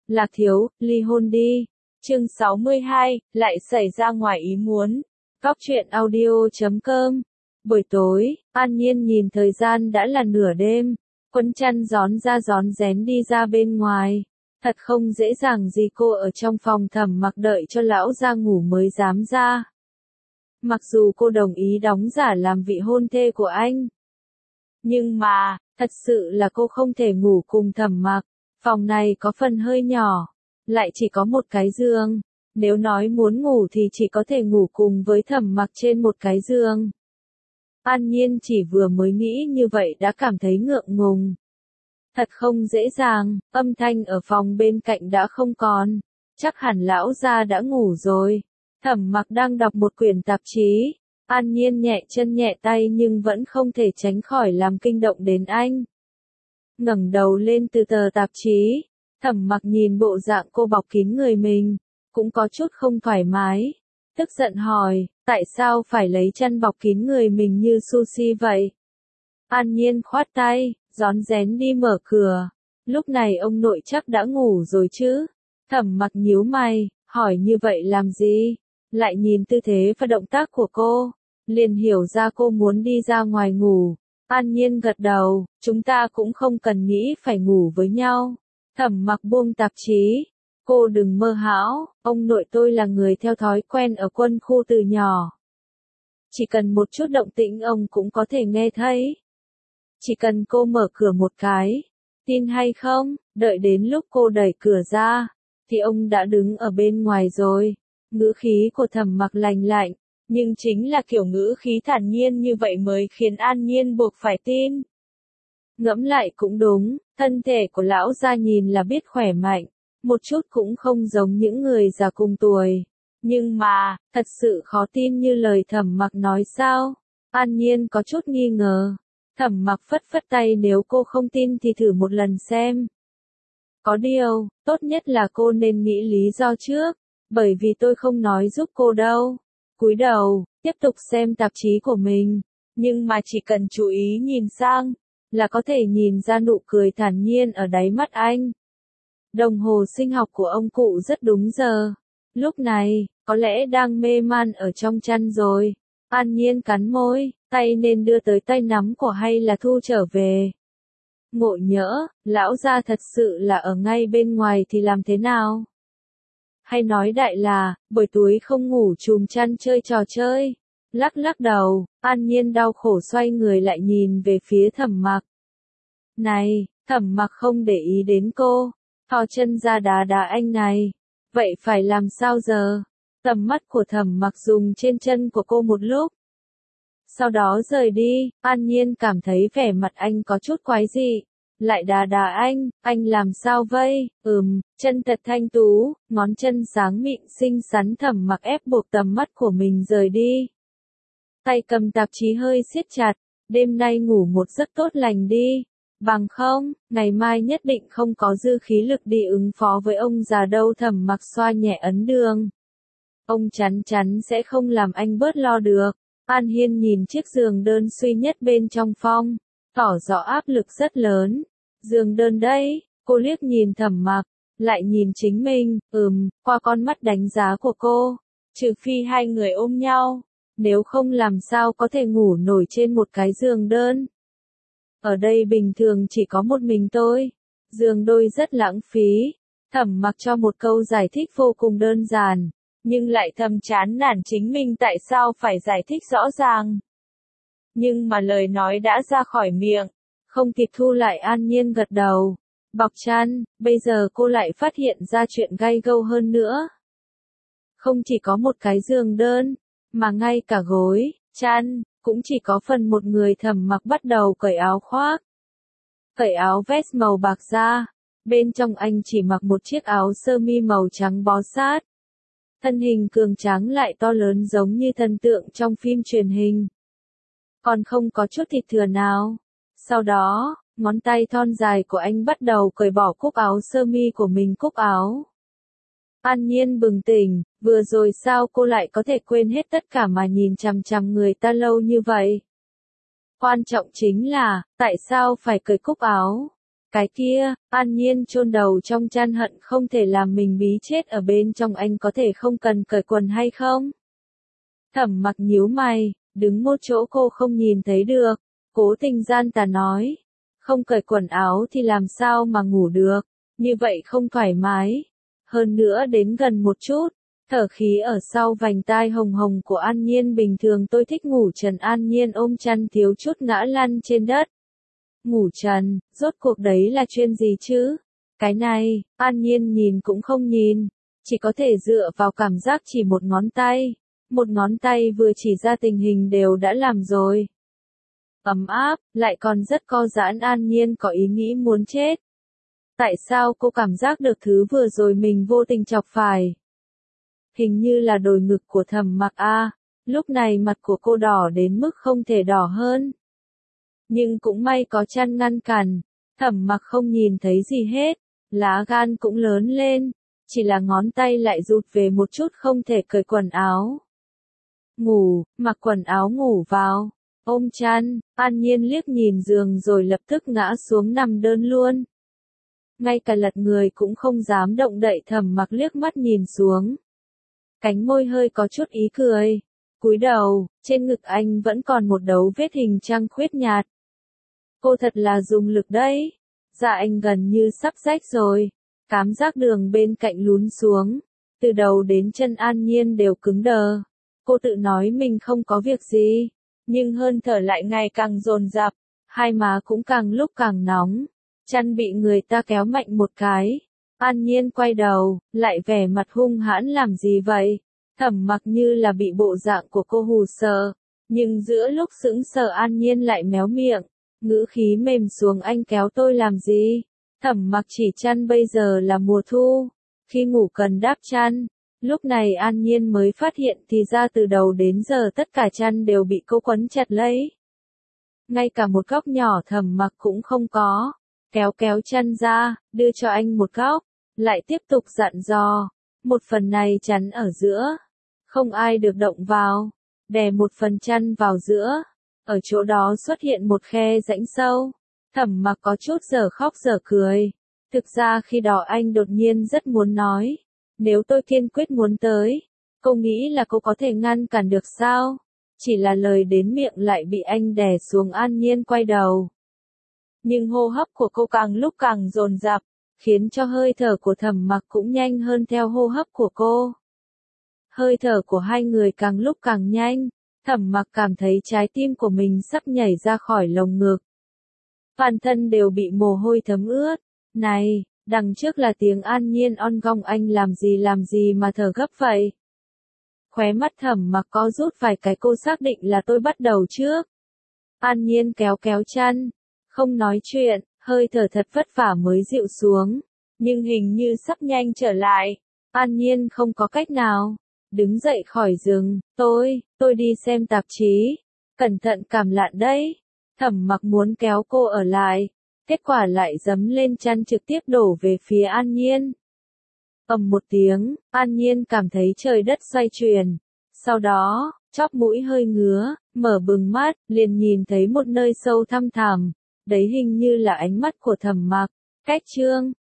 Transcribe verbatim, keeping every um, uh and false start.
Lạc thiếu, ly hôn đi. Chương sáu mươi hai, lại xảy ra ngoài ý muốn. Góc truyện audio chấm com. Buổi tối, An Nhiên nhìn thời gian đã là nửa đêm, quấn chăn gión ra gión rén đi ra bên ngoài. Thật không dễ dàng gì cô ở trong phòng Thẩm Mặc đợi cho lão ra ngủ mới dám ra. Mặc dù cô đồng ý đóng giả làm vị hôn thê của anh, nhưng mà, thật sự là cô không thể ngủ cùng Thẩm Mặc. Phòng này có phần hơi nhỏ, lại chỉ có một cái giường. Nếu nói muốn ngủ thì chỉ có thể ngủ cùng với Thẩm Mặc trên một cái giường. An Nhiên chỉ vừa mới nghĩ như vậy đã cảm thấy ngượng ngùng. Thật không dễ dàng, âm thanh ở phòng bên cạnh đã không còn. Chắc hẳn lão gia đã ngủ rồi. Thẩm Mặc đang đọc một quyển tạp chí. An Nhiên nhẹ chân nhẹ tay nhưng vẫn không thể tránh khỏi làm kinh động đến anh. Ngẩng đầu lên từ tờ tạp chí, Thẩm Mặc nhìn bộ dạng cô bọc kín người mình, cũng có chút không thoải mái. Tức giận hỏi, tại sao phải lấy chăn bọc kín người mình như sushi vậy? An Nhiên khoát tay, rón rén đi mở cửa. Lúc này ông nội chắc đã ngủ rồi chứ? Thẩm Mặc nhíu mày, hỏi như vậy làm gì? Lại nhìn tư thế và động tác của cô, liền hiểu ra cô muốn đi ra ngoài ngủ. An Nhiên gật đầu, chúng ta cũng không cần nghĩ phải ngủ với nhau. Thẩm Mặc buông tạp chí. Cô đừng mơ hão, ông nội tôi là người theo thói quen ở quân khu từ nhỏ. Chỉ cần một chút động tĩnh ông cũng có thể nghe thấy. Chỉ cần cô mở cửa một cái, tin hay không, đợi đến lúc cô đẩy cửa ra, thì ông đã đứng ở bên ngoài rồi. Ngữ khí của Thẩm Mặc lạnh lạnh, nhưng chính là kiểu ngữ khí thản nhiên như vậy mới khiến An Nhiên buộc phải tin. Ngẫm lại cũng đúng, thân thể của lão gia nhìn là biết khỏe mạnh, một chút cũng không giống những người già cùng tuổi. Nhưng mà, thật sự khó tin như lời Thẩm Mặc nói sao? An Nhiên có chút nghi ngờ. Thẩm Mặc phất phất tay, nếu cô không tin thì thử một lần xem. Có điều, tốt nhất là cô nên nghĩ lý do trước, bởi vì tôi không nói giúp cô đâu. Cúi đầu, tiếp tục xem tạp chí của mình, nhưng mà chỉ cần chú ý nhìn sang, là có thể nhìn ra nụ cười thản nhiên ở đáy mắt anh. Đồng hồ sinh học của ông cụ rất đúng giờ. Lúc này, có lẽ đang mê man ở trong chăn rồi. An Nhiên cắn môi, tay nên đưa tới tay nắm của hay là thu trở về. Ngộ nhỡ, lão gia thật sự là ở ngay bên ngoài thì làm thế nào? Hay nói đại là, buổi tối không ngủ chùm chăn chơi trò chơi. Lắc lắc đầu, An Nhiên đau khổ xoay người lại nhìn về phía Thẩm Mặc. Này, Thẩm Mặc không để ý đến cô, thò chân ra đá đá anh này. Vậy phải làm sao giờ? Tầm mắt của Thẩm Mặc dùng trên chân của cô một lúc. Sau đó rời đi. An Nhiên cảm thấy vẻ mặt anh có chút quái dị. Lại đá đá anh, anh làm sao vậy? Ừm, chân thật thanh tú, ngón chân sáng mịn xinh xắn. Thẩm Mặc ép buộc tầm mắt của mình rời đi. Tay cầm tạp chí hơi siết chặt, đêm nay ngủ một giấc tốt lành đi. Bằng không, ngày mai nhất định không có dư khí lực đi ứng phó với ông già đâu. Thẩm Mặc xoa nhẹ ấn đường. Ông chắn chắn sẽ không làm anh bớt lo được. An Hiên nhìn chiếc giường đơn duy nhất bên trong phòng, tỏ rõ áp lực rất lớn. Giường đơn đấy, cô liếc nhìn Thẩm Mặc, lại nhìn chính mình, ừm, qua con mắt đánh giá của cô. Trừ phi hai người ôm nhau, nếu không làm sao có thể ngủ nổi trên một cái giường đơn. Ở đây bình thường chỉ có một mình tôi. Giường đôi rất lãng phí. Thẩm Mặc cho một câu giải thích vô cùng đơn giản, nhưng lại thầm chán nản chính mình tại sao phải giải thích rõ ràng. Nhưng mà lời nói đã ra khỏi miệng, không kịp thu lại. An Nhiên gật đầu, bọc chăn. Bây giờ cô lại phát hiện ra chuyện gay gâu hơn nữa. Không chỉ có một cái giường đơn, mà ngay cả gối, chăn, cũng chỉ có phần một người. Thẩm Mặc bắt đầu cởi áo khoác, cởi áo vest màu bạc ra. Bên trong anh chỉ mặc một chiếc áo sơ mi màu trắng bó sát. Thân hình cường tráng lại to lớn giống như thần tượng trong phim truyền hình. Còn không có chút thịt thừa nào. Sau đó, ngón tay thon dài của anh bắt đầu cởi bỏ cúc áo sơ mi của mình. Cúc áo. An Nhiên bừng tỉnh, vừa rồi sao cô lại có thể quên hết tất cả mà nhìn chằm chằm người ta lâu như vậy? Quan trọng chính là, tại sao phải cởi cúc áo? Cái kia, An Nhiên chôn đầu trong chăn hận không thể làm mình bí chết ở bên trong, anh có thể không cần cởi quần hay không? Thẩm Mặc nhíu mày, đứng một chỗ cô không nhìn thấy được, cố tình gian tà nói. Không cởi quần áo thì làm sao mà ngủ được, như vậy không thoải mái. Hơn nữa đến gần một chút, thở khí ở sau vành tai hồng hồng của An Nhiên, bình thường tôi thích ngủ trần. An Nhiên ôm chăn thiếu chút ngã lăn trên đất. Ngủ trần, rốt cuộc đấy là chuyện gì chứ? Cái này, An Nhiên nhìn cũng không nhìn, chỉ có thể dựa vào cảm giác chỉ một ngón tay. Một ngón tay vừa chỉ ra tình hình đều đã làm rồi. Ấm áp, lại còn rất co giãn. An Nhiên có ý nghĩ muốn chết. Tại sao cô cảm giác được thứ vừa rồi mình vô tình chọc phải? Hình như là đồi ngực của Thẩm Mặc a. Lúc này mặt của cô đỏ đến mức không thể đỏ hơn. Nhưng cũng may có chăn ngăn cản, Thẩm Mặc không nhìn thấy gì hết, lá gan cũng lớn lên, chỉ là ngón tay lại rụt về một chút, không thể cởi quần áo. Ngủ, mặc quần áo ngủ vào, ôm chăn. An Nhiên liếc nhìn giường rồi lập tức ngã xuống nằm đơn luôn. Ngay cả lật người cũng không dám động đậy. Thẩm Mặc liếc mắt nhìn xuống. Cánh môi hơi có chút ý cười. Cúi đầu, trên ngực anh vẫn còn một dấu vết hình trăng khuyết nhạt. Cô thật là dùng lực đấy. Dạ anh gần như sắp rách rồi. Cảm giác đường bên cạnh lún xuống. Từ đầu đến chân An Nhiên đều cứng đờ. Cô tự nói mình không có việc gì. Nhưng hơi thở lại ngày càng dồn dập. Hai má cũng càng lúc càng nóng. Chăn bị người ta kéo mạnh một cái. An Nhiên quay đầu, lại vẻ mặt hung hãn. Làm gì vậy? Thẩm Mặc như là bị bộ dạng của cô hù sợ. Nhưng giữa lúc sững sờ An Nhiên lại méo miệng. Ngữ khí mềm xuống. Anh kéo tôi làm gì? Thẩm Mặc chỉ chăn, bây giờ là mùa thu. Khi ngủ cần đắp chăn. Lúc này An Nhiên mới phát hiện thì ra từ đầu đến giờ tất cả chăn đều bị cô quấn chặt lấy. Ngay cả một góc nhỏ Thẩm Mặc cũng không có. Kéo kéo chăn ra, đưa cho anh một góc, lại tiếp tục dặn dò. Một phần này chắn ở giữa. Không ai được động vào. Đè một phần chăn vào giữa. Ở chỗ đó xuất hiện một khe rãnh sâu. Thẩm Mặc có chút dở khóc dở cười. Thực ra khi đó anh đột nhiên rất muốn nói. Nếu tôi kiên quyết muốn tới, cô nghĩ là cô có thể ngăn cản được sao? Chỉ là lời đến miệng lại bị anh đè xuống. An Nhiên quay đầu. Nhưng hô hấp của cô càng lúc càng dồn dập, khiến cho hơi thở của Thẩm Mặc cũng nhanh hơn theo hô hấp của cô. Hơi thở của hai người càng lúc càng nhanh, Thẩm Mặc cảm thấy trái tim của mình sắp nhảy ra khỏi lồng ngực. Toàn thân đều bị mồ hôi thấm ướt. Này, đằng trước là tiếng An Nhiên on gong, anh làm gì làm gì mà thở gấp vậy? Khóe mắt Thẩm Mặc có rút vài cái, cô xác định là tôi bắt đầu trước. An Nhiên kéo kéo chăn, không nói chuyện, hơi thở thật vất vả mới dịu xuống, nhưng hình như sắp nhanh trở lại. An Nhiên không có cách nào, đứng dậy khỏi giường. Tôi, tôi đi xem tạp chí, cẩn thận cảm lạnh đấy. Thẩm Mặc muốn kéo cô ở lại, kết quả lại giẫm lên chăn trực tiếp đổ về phía An Nhiên. Ầm một tiếng, An Nhiên cảm thấy trời đất xoay chuyển. Sau đó, chóp mũi hơi ngứa, mở bừng mắt, liền nhìn thấy một nơi sâu thăm thẳm. Đấy hình như là ánh mắt của Thẩm Mặc. Cách chương